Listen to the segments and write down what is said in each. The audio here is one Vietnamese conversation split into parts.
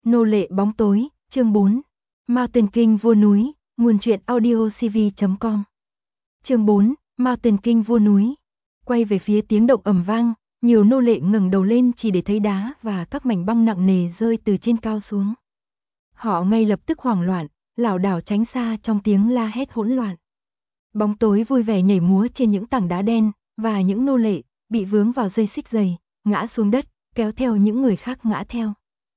Nô lệ bóng tối, chương 4. Mountain King vua núi, nguồn truyện audiocv.com. Chương 4, Mountain King vua núi. Quay về phía tiếng động ầm vang, nhiều nô lệ ngẩng đầu lên chỉ để thấy đá và các mảnh băng nặng nề rơi từ trên cao xuống. Họ ngay lập tức hoảng loạn, lảo đảo tránh xa trong tiếng la hét hỗn loạn. Bóng tối vui vẻ nhảy múa trên những tảng đá đen, và những nô lệ bị vướng vào dây xích dày, ngã xuống đất, kéo theo những người khác ngã theo.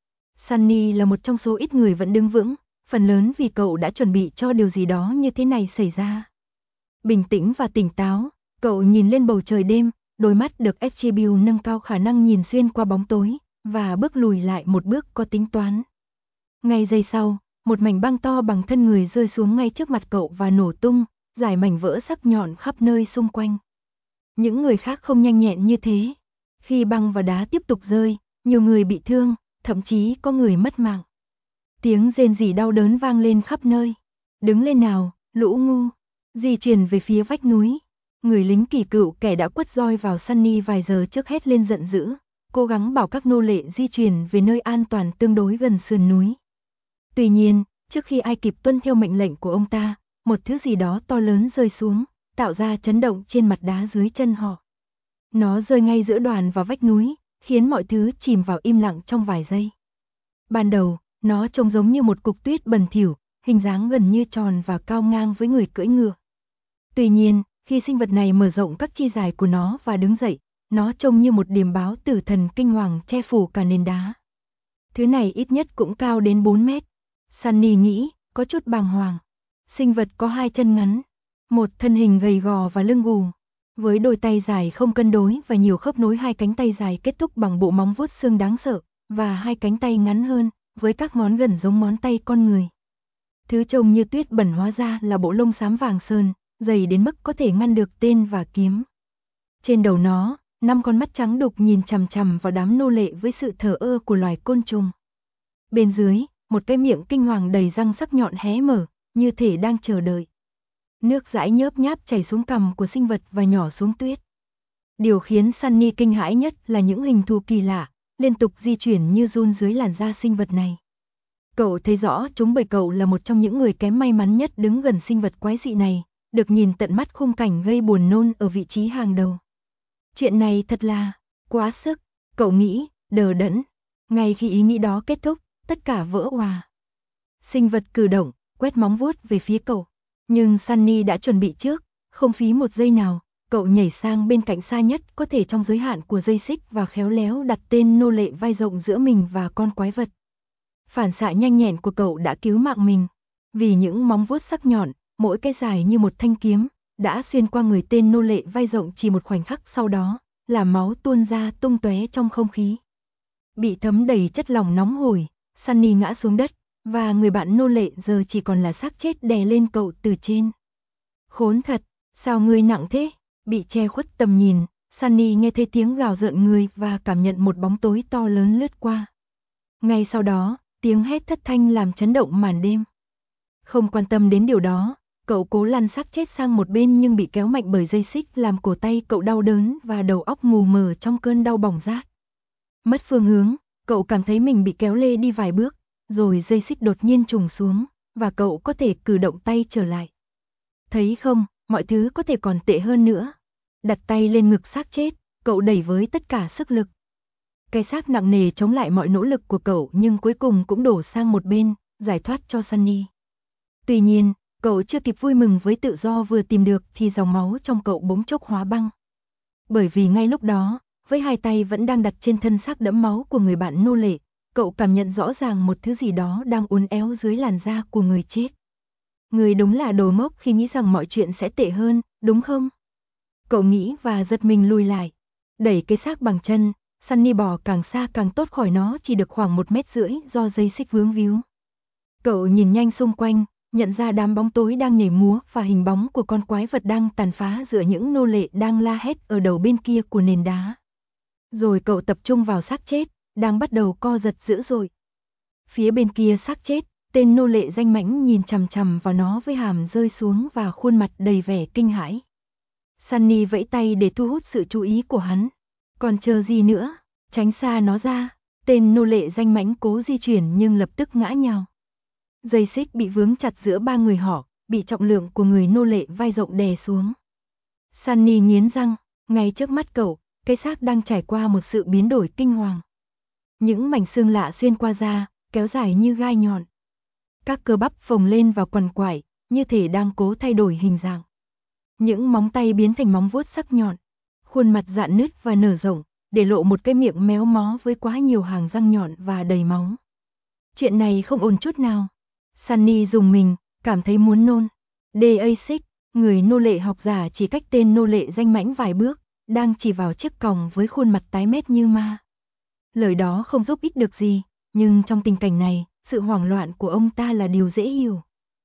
Sunny là một trong số ít người vẫn đứng vững, phần lớn vì cậu đã chuẩn bị cho điều gì đó như thế này xảy ra. Bình tĩnh và tỉnh táo, cậu nhìn lên bầu trời đêm, đôi mắt được Attribute nâng cao khả năng nhìn xuyên qua bóng tối, và bước lùi lại một bước có tính toán. Ngay giây sau, một mảnh băng to bằng thân người rơi xuống ngay trước mặt cậu và nổ tung, rải mảnh vỡ sắc nhọn khắp nơi xung quanh. Những người khác không nhanh nhẹn như thế. Khi băng và đá tiếp tục rơi, nhiều người bị thương, thậm chí có người mất mạng. Tiếng rên rỉ đau đớn vang lên khắp nơi. Đứng lên nào, lũ ngu. Di chuyển về phía vách núi. Người lính kỳ cựu kẻ đã quất roi vào Sunny vài giờ trước hét lên giận dữ, cố gắng bảo các nô lệ di chuyển về nơi an toàn tương đối gần sườn núi. Tuy nhiên, trước khi ai kịp tuân theo mệnh lệnh của ông ta, một thứ gì đó to lớn rơi xuống, tạo ra chấn động trên mặt đá dưới chân họ. Nó rơi ngay giữa đoàn vào vách núi, khiến mọi thứ chìm vào im lặng trong vài giây. Ban đầu, nó trông giống như một cục tuyết bẩn thỉu, hình dáng gần như tròn và cao ngang với người cưỡi ngựa. Tuy nhiên, khi sinh vật này mở rộng các chi dài của nó và đứng dậy, nó trông như một điềm báo tử thần kinh hoàng che phủ cả nền đá. Thứ này ít nhất cũng cao đến 4 mét. Sunny nghĩ, có chút bàng hoàng. Sinh vật có hai chân ngắn, một thân hình gầy gò và lưng gù, với đôi tay dài không cân đối và nhiều khớp nối. Hai cánh tay dài kết thúc bằng bộ móng vuốt xương đáng sợ, và hai cánh tay ngắn hơn, với các ngón gần giống ngón tay con người. Thứ trông như tuyết bẩn hóa ra là bộ lông xám vàng sơn, dày đến mức có thể ngăn được tên và kiếm. Trên đầu nó, 5 con mắt trắng đục nhìn chằm chằm vào đám nô lệ với sự thờ ơ của loài côn trùng. Bên dưới, một cái miệng kinh hoàng đầy răng sắc nhọn hé mở, như thể đang chờ đợi. Nước dãi nhớp nháp chảy xuống cằm của sinh vật và nhỏ xuống tuyết. Điều khiến Sunny kinh hãi nhất là những hình thù kỳ lạ, liên tục di chuyển như giun dưới làn da sinh vật này. Cậu thấy rõ chúng bởi cậu là một trong những người kém may mắn nhất đứng gần sinh vật quái dị này, được nhìn tận mắt khung cảnh gây buồn nôn ở vị trí hàng đầu. Chuyện này thật là quá sức, cậu nghĩ, đờ đẫn. Ngay khi ý nghĩ đó kết thúc, tất cả vỡ òa. Sinh vật cử động, quét móng vuốt về phía cậu. Nhưng Sunny đã chuẩn bị trước, không phí một giây nào, cậu nhảy sang bên cạnh xa nhất có thể trong giới hạn của dây xích và khéo léo đặt tên nô lệ vai rộng giữa mình và con quái vật. Phản xạ nhanh nhẹn của cậu đã cứu mạng mình, vì những móng vuốt sắc nhọn, mỗi cái dài như một thanh kiếm, đã xuyên qua người tên nô lệ vai rộng chỉ một khoảnh khắc sau đó, làm máu tuôn ra tung tóe trong không khí. Bị thấm đầy chất lỏng nóng hổi, Sunny ngã xuống đất, và người bạn nô lệ giờ chỉ còn là xác chết đè lên cậu từ trên. Khốn thật, sao ngươi nặng thế? Bị che khuất tầm nhìn, Sunny nghe thấy tiếng gào rợn người và cảm nhận một bóng tối to lớn lướt qua. Ngay sau đó, tiếng hét thất thanh làm chấn động màn đêm. Không quan tâm đến điều đó, cậu cố lăn xác chết sang một bên nhưng bị kéo mạnh bởi dây xích làm cổ tay cậu đau đớn và đầu óc mù mờ trong cơn đau bỏng rát. Mất phương hướng, cậu cảm thấy mình bị kéo lê đi vài bước, rồi dây xích đột nhiên trùng xuống, và cậu có thể cử động tay trở lại. Thấy không, mọi thứ có thể còn tệ hơn nữa. Đặt tay lên ngực xác chết, cậu đẩy với tất cả sức lực. Cái xác nặng nề chống lại mọi nỗ lực của cậu nhưng cuối cùng cũng đổ sang một bên, giải thoát cho Sunny. Tuy nhiên, cậu chưa kịp vui mừng với tự do vừa tìm được thì dòng máu trong cậu bỗng chốc hóa băng. Bởi vì ngay lúc đó, với hai tay vẫn đang đặt trên thân xác đẫm máu của người bạn nô lệ, cậu cảm nhận rõ ràng một thứ gì đó đang uốn éo dưới làn da của người chết. Người đúng là đồ ngốc khi nghĩ rằng mọi chuyện sẽ tệ hơn, đúng không? Cậu nghĩ và giật mình lùi lại. Đẩy cái xác bằng chân, Sunny bò càng xa càng tốt khỏi nó chỉ được khoảng 1,5 mét do dây xích vướng víu. Cậu nhìn nhanh xung quanh, nhận ra đám bóng tối đang nhảy múa và hình bóng của con quái vật đang tàn phá giữa những nô lệ đang la hét ở đầu bên kia của nền đá. Rồi cậu tập trung vào xác chết, đang bắt đầu co giật dữ dội. Phía bên kia xác chết, tên nô lệ danh mãnh nhìn chằm chằm vào nó với hàm rơi xuống và khuôn mặt đầy vẻ kinh hãi. Sunny vẫy tay để thu hút sự chú ý của hắn. Còn chờ gì nữa, tránh xa nó ra. Tên nô lệ danh mãnh cố di chuyển nhưng lập tức ngã nhào. Dây xích bị vướng chặt giữa ba người họ, bị trọng lượng của người nô lệ vai rộng đè xuống. Sunny nghiến răng, ngay trước mắt cậu, cái xác đang trải qua một sự biến đổi kinh hoàng. Những mảnh xương lạ xuyên qua da, kéo dài như gai nhọn. Các cơ bắp phồng lên và quằn quại, như thể đang cố thay đổi hình dạng. Những móng tay biến thành móng vuốt sắc nhọn. Khuôn mặt rạn nứt và nở rộng, để lộ một cái miệng méo mó với quá nhiều hàng răng nhọn và đầy máu. Chuyện này không ổn chút nào. Sunny rùng mình, cảm thấy muốn nôn. DA6, người nô lệ học giả chỉ cách tên nô lệ danh mãnh vài bước, đang chỉ vào chiếc còng với khuôn mặt tái mét như ma. Lời đó không giúp ích được gì, nhưng trong tình cảnh này, sự hoảng loạn của ông ta là điều dễ hiểu.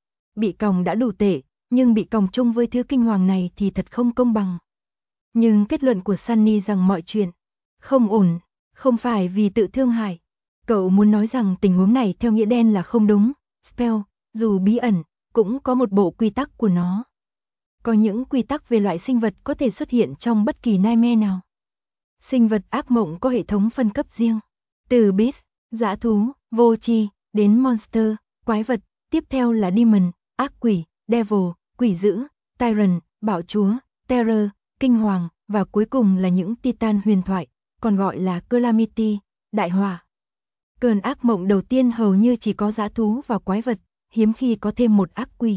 Bị còng đã đủ tệ, nhưng bị còng chung với thứ kinh hoàng này thì thật không công bằng. Nhưng kết luận của Sunny rằng mọi chuyện không ổn, không phải vì tự thương hại. Cậu muốn nói rằng tình huống này theo nghĩa đen là không đúng. Spell, dù bí ẩn, cũng có một bộ quy tắc của nó. Có những quy tắc về loại sinh vật có thể xuất hiện trong bất kỳ nightmare nào. Sinh vật ác mộng có hệ thống phân cấp riêng. Từ beast, dã thú, vô tri, đến monster, quái vật, tiếp theo là demon, ác quỷ, devil, quỷ dữ, tyrant, bạo chúa, terror, kinh hoàng, và cuối cùng là những titan huyền thoại, còn gọi là calamity, đại họa. Cơn ác mộng đầu tiên hầu như chỉ có dã thú và quái vật, hiếm khi có thêm một ác quỷ.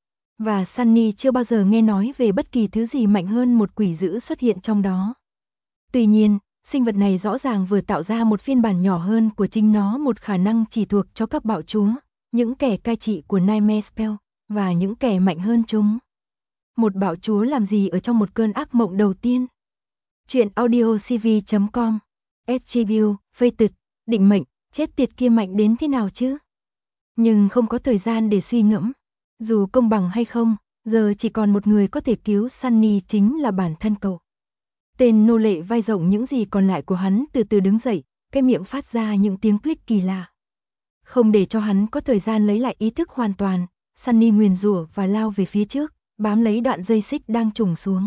Và Sunny chưa bao giờ nghe nói về bất kỳ thứ gì mạnh hơn một quỷ dữ xuất hiện trong đó. Tuy nhiên, sinh vật này rõ ràng vừa tạo ra một phiên bản nhỏ hơn của chính nó, một khả năng chỉ thuộc cho các bạo chúa, những kẻ cai trị của Nightmare Spell, và những kẻ mạnh hơn chúng. Một bạo chúa làm gì ở trong một cơn ác mộng đầu tiên? Chuyện audiocv.com. Attribute, Fated, định mệnh, chết tiệt kia mạnh đến thế nào chứ? Nhưng không có thời gian để suy ngẫm. Dù công bằng hay không, giờ chỉ còn một người có thể cứu Sunny, chính là bản thân cậu. Tên nô lệ vai rộng những gì còn lại của hắn từ từ đứng dậy, cái miệng phát ra những tiếng click kỳ lạ. Không để cho hắn có thời gian lấy lại ý thức hoàn toàn, Sunny nguyền rủa và lao về phía trước, bám lấy đoạn dây xích đang trùng xuống.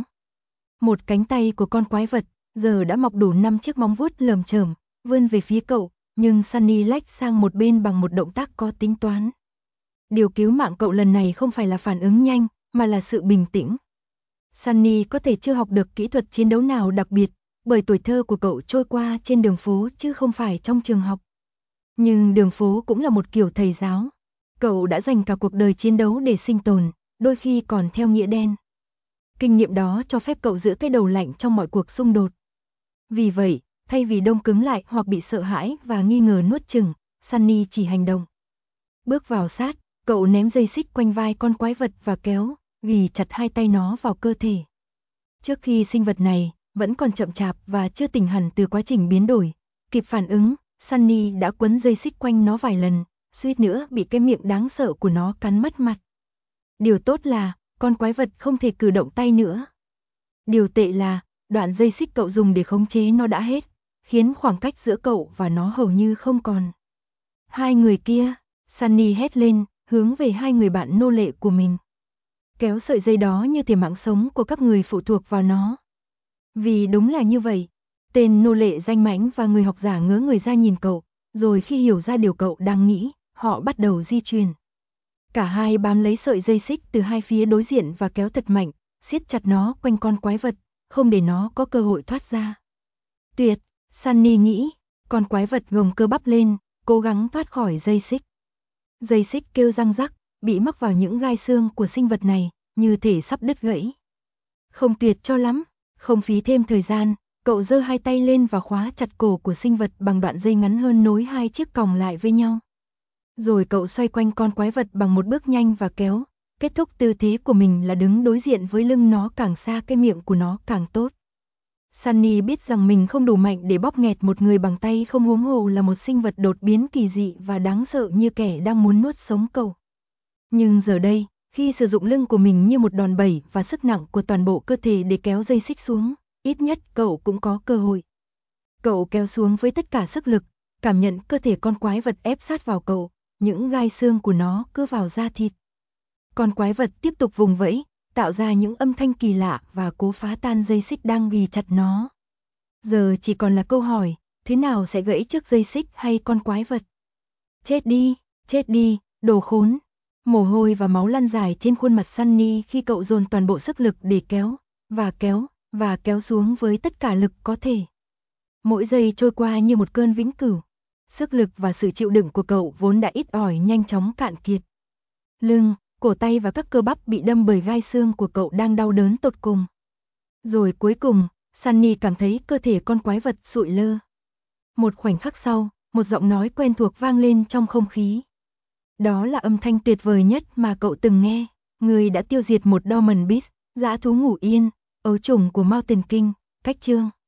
Một cánh tay của con quái vật giờ đã mọc đủ 5 chiếc móng vuốt lởm chởm, vươn về phía cậu, nhưng Sunny lách sang một bên bằng một động tác có tính toán. Điều cứu mạng cậu lần này không phải là phản ứng nhanh, mà là sự bình tĩnh. Sunny có thể chưa học được kỹ thuật chiến đấu nào đặc biệt, bởi tuổi thơ của cậu trôi qua trên đường phố chứ không phải trong trường học. Nhưng đường phố cũng là một kiểu thầy giáo. Cậu đã dành cả cuộc đời chiến đấu để sinh tồn, đôi khi còn theo nghĩa đen. Kinh nghiệm đó cho phép cậu giữ cái đầu lạnh trong mọi cuộc xung đột. Vì vậy, thay vì đông cứng lại hoặc bị sợ hãi và nghi ngờ nuốt chửng, Sunny chỉ hành động. Bước vào sát, cậu ném dây xích quanh vai con quái vật và kéo, ghì chặt hai tay nó vào cơ thể. Trước khi sinh vật này vẫn còn chậm chạp và chưa tỉnh hẳn từ quá trình biến đổi, kịp phản ứng, Sunny đã quấn dây xích quanh nó vài lần, suýt nữa bị cái miệng đáng sợ của nó cắn mất mặt. Điều tốt là, con quái vật không thể cử động tay nữa. Điều tệ là, đoạn dây xích cậu dùng để khống chế nó đã hết, khiến khoảng cách giữa cậu và nó hầu như không còn. Hai người kia, Sunny hét lên, hướng về hai người bạn nô lệ của mình. Kéo sợi dây đó như thể mạng sống của các người phụ thuộc vào nó. Vì đúng là như vậy, tên nô lệ danh mãnh và người học giả ngớ người ra nhìn cậu, rồi khi hiểu ra điều cậu đang nghĩ, họ bắt đầu di chuyển. Cả hai bám lấy sợi dây xích từ hai phía đối diện và kéo thật mạnh, siết chặt nó quanh con quái vật, không để nó có cơ hội thoát ra. Tuyệt, Sunny nghĩ, con quái vật gồng cơ bắp lên, cố gắng thoát khỏi dây xích. Dây xích kêu răng rắc, bị mắc vào những gai xương của sinh vật này, như thể sắp đứt gãy. Không tuyệt cho lắm, không phí thêm thời gian, cậu giơ hai tay lên và khóa chặt cổ của sinh vật bằng đoạn dây ngắn hơn nối hai chiếc còng lại với nhau. Rồi cậu xoay quanh con quái vật bằng một bước nhanh và kéo, kết thúc tư thế của mình là đứng đối diện với lưng nó, càng xa cái miệng của nó càng tốt. Sunny biết rằng mình không đủ mạnh để bóp nghẹt một người bằng tay, không huống hồ là một sinh vật đột biến kỳ dị và đáng sợ như kẻ đang muốn nuốt sống cậu. Nhưng giờ đây, khi sử dụng lưng của mình như một đòn bẩy và sức nặng của toàn bộ cơ thể để kéo dây xích xuống, ít nhất cậu cũng có cơ hội. Cậu kéo xuống với tất cả sức lực, cảm nhận cơ thể con quái vật ép sát vào cậu, những gai xương của nó cưa vào da thịt. Con quái vật tiếp tục vùng vẫy, tạo ra những âm thanh kỳ lạ và cố phá tan dây xích đang ghì chặt nó. Giờ chỉ còn là câu hỏi, Thế nào sẽ gãy trước dây xích hay con quái vật? Chết đi, đồ khốn. Mồ hôi và máu lăn dài trên khuôn mặt Sunny khi cậu dồn toàn bộ sức lực để kéo, và kéo xuống với tất cả lực có thể. Mỗi giây trôi qua như một cơn vĩnh cửu. Sức lực và sự chịu đựng của cậu vốn đã ít ỏi nhanh chóng cạn kiệt. Lưng, cổ tay và các cơ bắp bị đâm bởi gai xương của cậu đang đau đớn tột cùng. Rồi cuối cùng, Sunny cảm thấy cơ thể con quái vật sụi lơ. Một khoảnh khắc sau, một giọng nói quen thuộc vang lên trong không khí. Đó là âm thanh tuyệt vời nhất mà cậu từng nghe. Người đã tiêu diệt một Dorman Beast, dã thú ngủ yên, ấu trùng của Mountain King, cách chương.